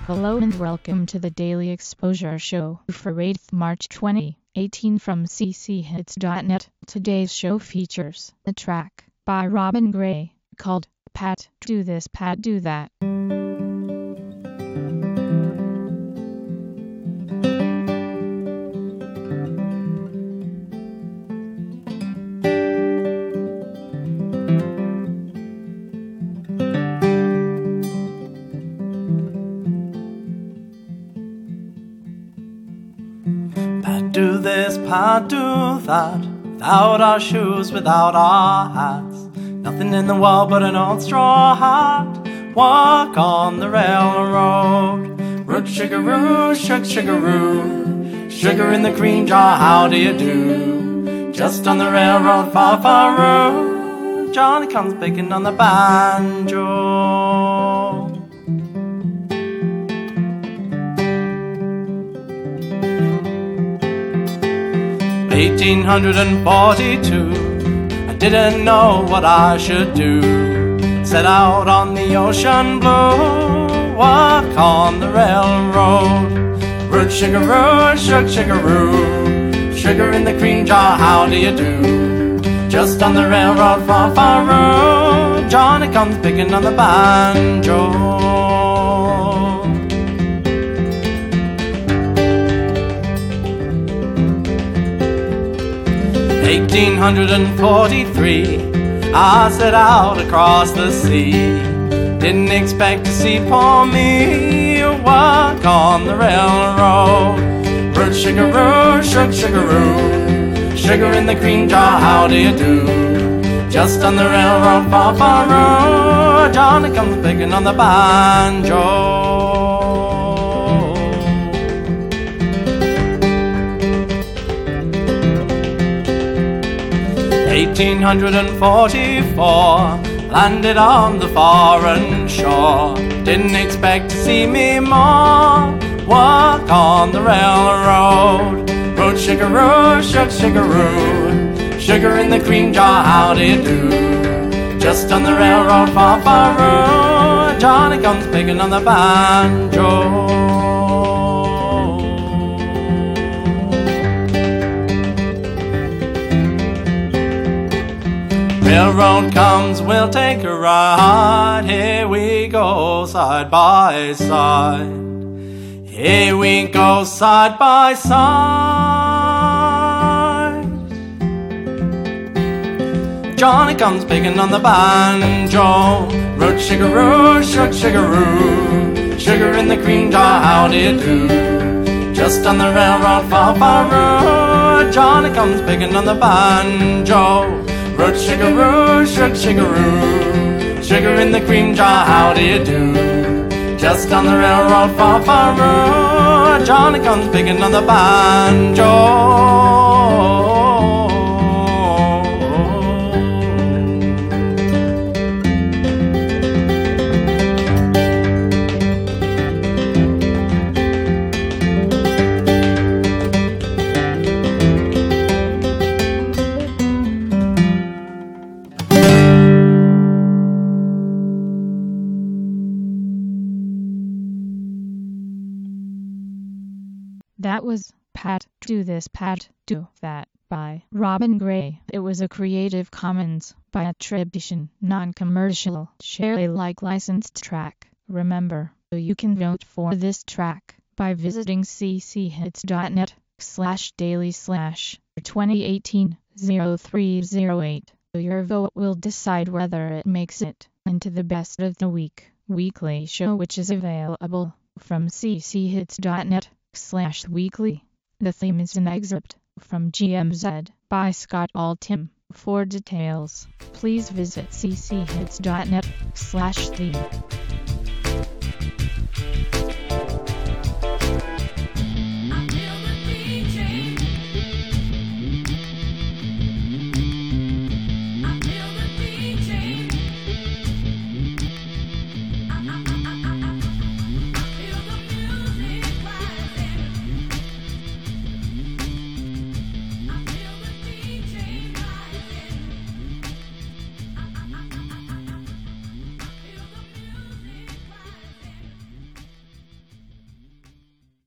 Hello and welcome to the Daily Exposure Show for 8th March 2018 from cchits.net. Today's show features a track by Robin Gray called Pat Do This, Pat Do That. Pat do this, Pat do that, without our shoes, without our hats. Nothing in the world but an old straw hat. Walk on the railroad. Root sugaroo, sugaroo. Sugar in the cream jar, how do you do? Just on the railroad, far, far road. Johnny comes picking on the banjo. 1842, I didn't know what I should do. Set out on the ocean blue, walk on the railroad. Root sugaroo, sugaroo. Sugar in the cream jar, how do you do? Just on the railroad, far, far road. Johnny comes picking on the banjo. 1843, I set out across the sea. Didn't expect to see poor me walk on the railroad. Root sugaroo, sugaroo. Sugar in the cream jar, how do you do? Just on the railroad, far, far road. Johnny comes picking on the banjo. 1844, landed on the foreign shore. Didn't expect to see me more walk on the railroad. Root sugaroo, sugaroo. Sugar in the cream jar, how do you do? Just on the railroad, far, far road. Johnny comes picking on the banjo. Railroad comes, we'll take a ride. Here we go, side by side. Here we go, side by side. Johnny comes picking on the banjo. Root sugaroo, sugaroo. Sugar in the cream jar, how do you do? Just on the railroad, far, far road. Johnny comes picking on the banjo. Root sugaroo, sugaroo. Sugar in the cream jar, how do you do? Just on the railroad, far, far road. Johnny comes picking on the banjo. That was Pat Do This, Pat Do That by Robin Gray. It was a Creative Commons by attribution, non-commercial, share Alike licensed track. Remember, you can vote for this track by visiting cchits.net/daily/2018-0308. Your vote will decide whether it makes it into the Best of the Week weekly show, which is available from cchits.net/weekly. The theme is an excerpt from GMZ by Scott Altham. For details, please visit cchits.net/theme.